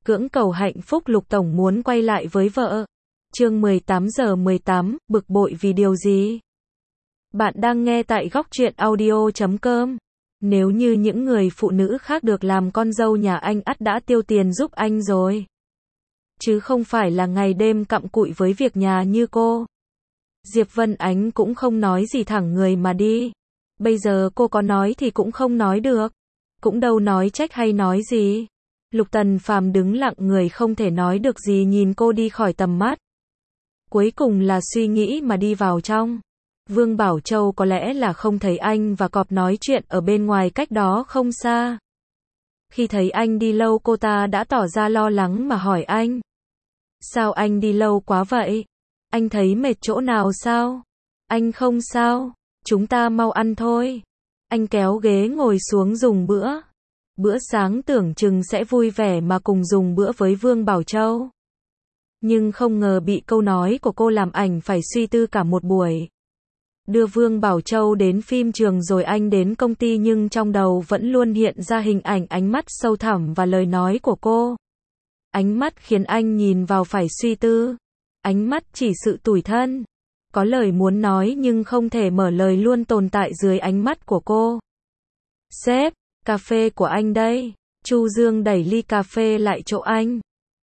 Cưỡng cầu hạnh phúc Lục Tổng muốn quay lại với vợ. Chương 18:18, bực bội vì điều gì? Bạn đang nghe tại Góc Truyện Audio.com. Nếu như những người phụ nữ khác được làm con dâu nhà anh ắt đã tiêu tiền giúp anh rồi. Chứ không phải là ngày đêm cặm cụi với việc nhà như cô. Diệp Vân Ánh cũng không nói gì thẳng người mà đi. Bây giờ cô có nói thì cũng không nói được. Cũng đâu nói trách hay nói gì. Lục Tần Phàm đứng lặng người không thể nói được gì nhìn cô đi khỏi tầm mắt. Cuối cùng là suy nghĩ mà đi vào trong. Vương Bảo Châu có lẽ là không thấy anh và Cọp nói chuyện ở bên ngoài cách đó không xa. Khi thấy anh đi lâu cô ta đã tỏ ra lo lắng mà hỏi anh. Sao anh đi lâu quá vậy? Anh thấy mệt chỗ nào sao? Anh không sao, chúng ta mau ăn thôi. Anh kéo ghế ngồi xuống dùng bữa. Bữa sáng tưởng chừng sẽ vui vẻ mà cùng dùng bữa với Vương Bảo Châu. Nhưng không ngờ bị câu nói của cô làm ảnh phải suy tư cả một buổi. Đưa Vương Bảo Châu đến phim trường rồi anh đến công ty nhưng trong đầu vẫn luôn hiện ra hình ảnh ánh mắt sâu thẳm và lời nói của cô. Ánh mắt khiến anh nhìn vào phải suy tư. Ánh mắt chỉ sự tủi thân. Có lời muốn nói nhưng không thể mở lời luôn tồn tại dưới ánh mắt của cô. Sếp, cà phê của anh đây. Chu Dương đẩy ly cà phê lại chỗ anh.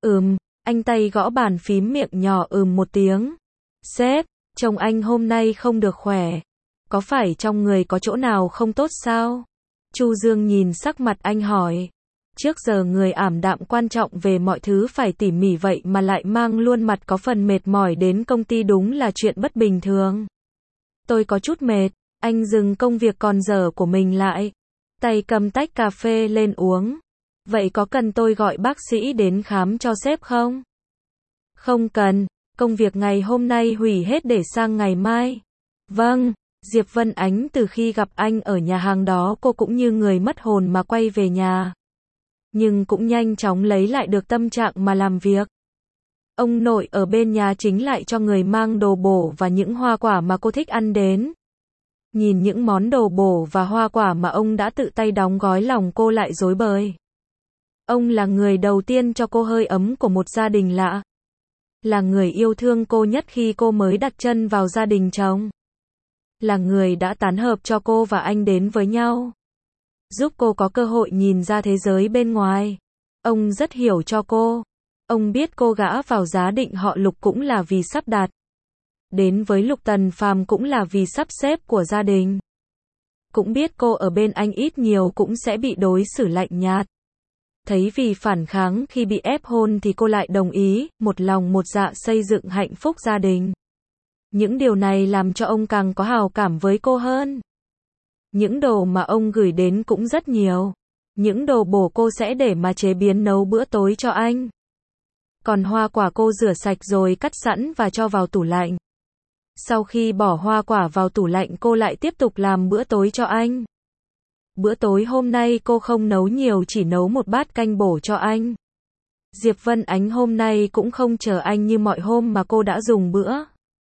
Anh tay gõ bàn phím miệng nhỏ một tiếng. Sếp, chồng anh hôm nay không được khỏe. Có phải trong người có chỗ nào không tốt sao? Chu Dương nhìn sắc mặt anh hỏi. Trước giờ người ảm đạm quan trọng về mọi thứ phải tỉ mỉ vậy mà lại mang luôn mặt có phần mệt mỏi đến công ty đúng là chuyện bất bình thường. Tôi có chút mệt, anh dừng công việc còn dở của mình lại. Tay cầm tách cà phê lên uống. Vậy có cần tôi gọi bác sĩ đến khám cho sếp không? Không cần, công việc ngày hôm nay hủy hết để sang ngày mai. Vâng, Diệp Vân Ánh từ khi gặp anh ở nhà hàng đó cô cũng như người mất hồn mà quay về nhà. Nhưng cũng nhanh chóng lấy lại được tâm trạng mà làm việc. Ông nội ở bên nhà chính lại cho người mang đồ bổ và những hoa quả mà cô thích ăn đến. Nhìn những món đồ bổ và hoa quả mà ông đã tự tay đóng gói lòng cô lại rối bời. Ông là người đầu tiên cho cô hơi ấm của một gia đình lạ. Là người yêu thương cô nhất khi cô mới đặt chân vào gia đình chồng. Là người đã tán hợp cho cô và anh đến với nhau. Giúp cô có cơ hội nhìn ra thế giới bên ngoài. Ông rất hiểu cho cô. Ông biết cô gã vào giá định họ Lục cũng là vì sắp đặt. Đến với Lục Tần Phàm cũng là vì sắp xếp của gia đình. Cũng biết cô ở bên anh ít nhiều cũng sẽ bị đối xử lạnh nhạt. Thấy vì phản kháng khi bị ép hôn thì cô lại đồng ý, một lòng một dạ xây dựng hạnh phúc gia đình. Những điều này làm cho ông càng có hào cảm với cô hơn. Những đồ mà ông gửi đến cũng rất nhiều. Những đồ bổ cô sẽ để mà chế biến nấu bữa tối cho anh. Còn hoa quả cô rửa sạch rồi cắt sẵn và cho vào tủ lạnh. Sau khi bỏ hoa quả vào tủ lạnh cô lại tiếp tục làm bữa tối cho anh. Bữa tối hôm nay cô không nấu nhiều chỉ nấu một bát canh bổ cho anh. Diệp Vân Ánh hôm nay cũng không chờ anh như mọi hôm mà cô đã dùng bữa.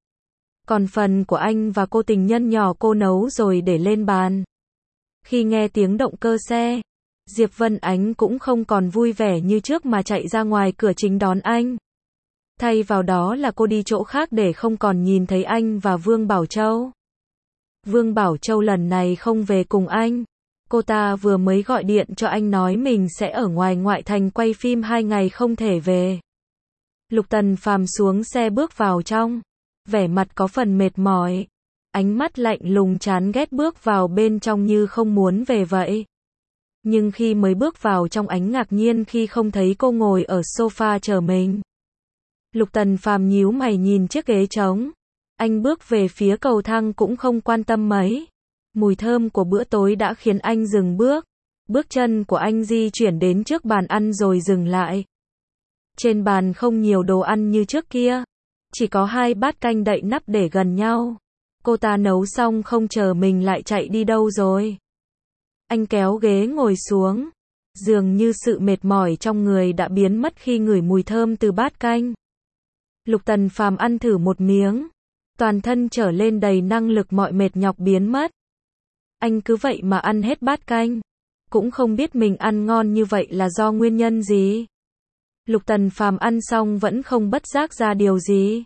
Còn phần của anh và cô tình nhân nhỏ cô nấu rồi để lên bàn. Khi nghe tiếng động cơ xe, Diệp Vân Ánh cũng không còn vui vẻ như trước mà chạy ra ngoài cửa chính đón anh. Thay vào đó là cô đi chỗ khác để không còn nhìn thấy anh và Vương Bảo Châu. Vương Bảo Châu lần này không về cùng anh. Cô ta vừa mới gọi điện cho anh nói mình sẽ ở ngoài ngoại thành quay phim 2 ngày không thể về. Lục Tần Phàm xuống xe bước vào trong. Vẻ mặt có phần mệt mỏi. Ánh mắt lạnh lùng chán ghét bước vào bên trong như không muốn về vậy. Nhưng khi mới bước vào trong ánh ngạc nhiên khi không thấy cô ngồi ở sofa chờ mình. Lục Tần Phàm nhíu mày nhìn chiếc ghế trống. Anh bước về phía cầu thang cũng không quan tâm mấy. Mùi thơm của bữa tối đã khiến anh dừng bước. Bước chân của anh di chuyển đến trước bàn ăn rồi dừng lại. Trên bàn không nhiều đồ ăn như trước kia. Chỉ có 2 bát canh đậy nắp để gần nhau. Cô ta nấu xong không chờ mình lại chạy đi đâu rồi. Anh kéo ghế ngồi xuống. Dường như sự mệt mỏi trong người đã biến mất khi ngửi mùi thơm từ bát canh. Lục Tần Phàm ăn thử một miếng. Toàn thân trở lên đầy năng lực mọi mệt nhọc biến mất. Anh cứ vậy mà ăn hết bát canh. Cũng không biết mình ăn ngon như vậy là do nguyên nhân gì. Lục Tần Phàm ăn xong vẫn không bất giác ra điều gì.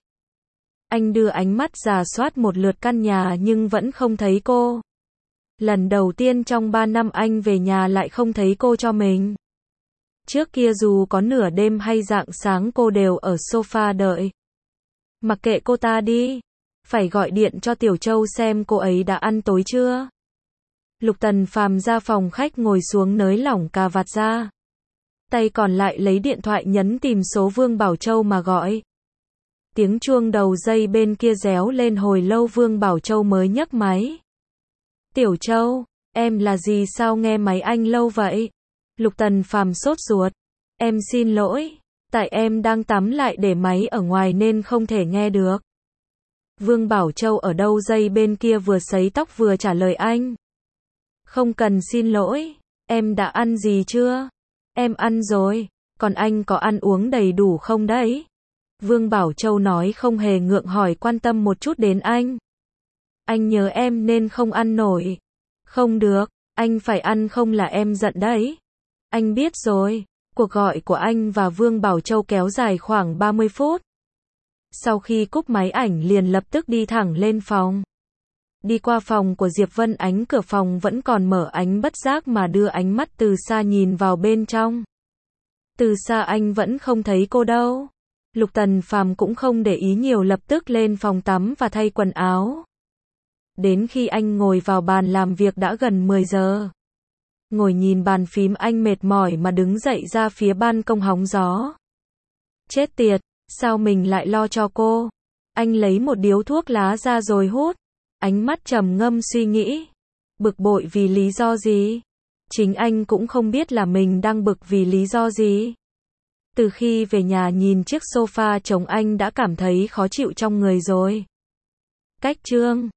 Anh đưa ánh mắt rà soát một lượt căn nhà nhưng vẫn không thấy cô. Lần đầu tiên trong 3 năm anh về nhà lại không thấy cô cho mình. Trước kia dù có nửa đêm hay rạng sáng cô đều ở sofa đợi. Mặc kệ cô ta đi. Phải gọi điện cho Tiểu Châu xem cô ấy đã ăn tối chưa. Lục Tần Phàm ra phòng khách ngồi xuống nới lỏng cà vạt ra. Tay còn lại lấy điện thoại nhấn tìm số Vương Bảo Châu mà gọi. Tiếng chuông đầu dây bên kia réo lên hồi lâu Vương Bảo Châu mới nhấc máy. Tiểu Châu, em là gì sao nghe máy anh lâu vậy? Lục Tần Phàm sốt ruột. Em xin lỗi, tại em đang tắm lại để máy ở ngoài nên không thể nghe được. Vương Bảo Châu ở đâu dây bên kia vừa sấy tóc vừa trả lời anh. Không cần xin lỗi, em đã ăn gì chưa? Em ăn rồi, còn anh có ăn uống đầy đủ không đấy? Vương Bảo Châu nói không hề ngượng hỏi quan tâm một chút đến anh. Anh nhớ em nên không ăn nổi. Không được, anh phải ăn không là em giận đấy. Anh biết rồi. Cuộc gọi của anh và Vương Bảo Châu kéo dài khoảng 30 phút. Sau khi cúp máy ảnh liền lập tức đi thẳng lên phòng. Đi qua phòng của Diệp Vân Ánh, cửa phòng vẫn còn mở, ánh bất giác mà đưa ánh mắt từ xa nhìn vào bên trong. Từ xa anh vẫn không thấy cô đâu. Lục Tần Phàm cũng không để ý nhiều, lập tức lên phòng tắm và thay quần áo. Đến khi anh ngồi vào bàn làm việc đã gần 10 giờ. Ngồi nhìn bàn phím anh mệt mỏi mà đứng dậy ra phía ban công hóng gió. Chết tiệt, sao mình lại lo cho cô? Anh lấy một điếu thuốc lá ra rồi hút. Ánh mắt trầm ngâm suy nghĩ. Bực bội vì lý do gì? Chính anh cũng không biết là mình đang bực vì lý do gì. Từ khi về nhà nhìn chiếc sofa trống anh đã cảm thấy khó chịu trong người rồi. Cách chương